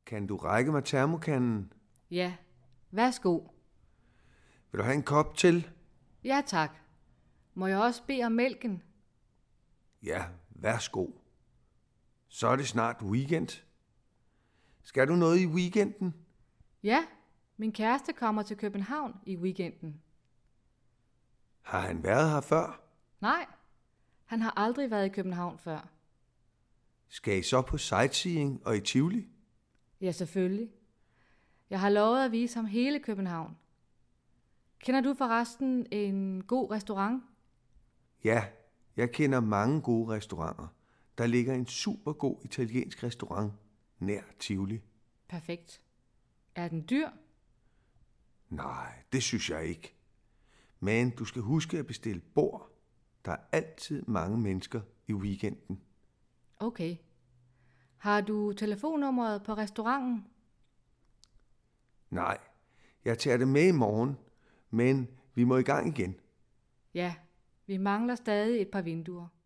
Kan du række mig termokanden? Ja, værsgo. Vil du have en kop til? Ja tak. Må jeg også bede om mælken? Ja, værsgo. Så er det snart weekend. Skal du noget i weekenden? Ja, min kæreste kommer til København i weekenden. Har han været her før? Nej, han har aldrig været i København før. Skal I så på sightseeing og i Tivoli? Ja, selvfølgelig. Jeg har lovet at vise ham hele København. Kender du forresten en god restaurant? Ja, jeg kender mange gode restauranter. Der ligger en super god italiensk restaurant nær Tivoli. Perfekt. Er den dyr? Nej, det synes jeg ikke. Men du skal huske at bestille bord. Der er altid mange mennesker i weekenden. Okay. Har du telefonnummeret på restauranten? Nej, jeg tager det med i morgen, men vi må i gang igen. Ja, vi mangler stadig et par vinduer.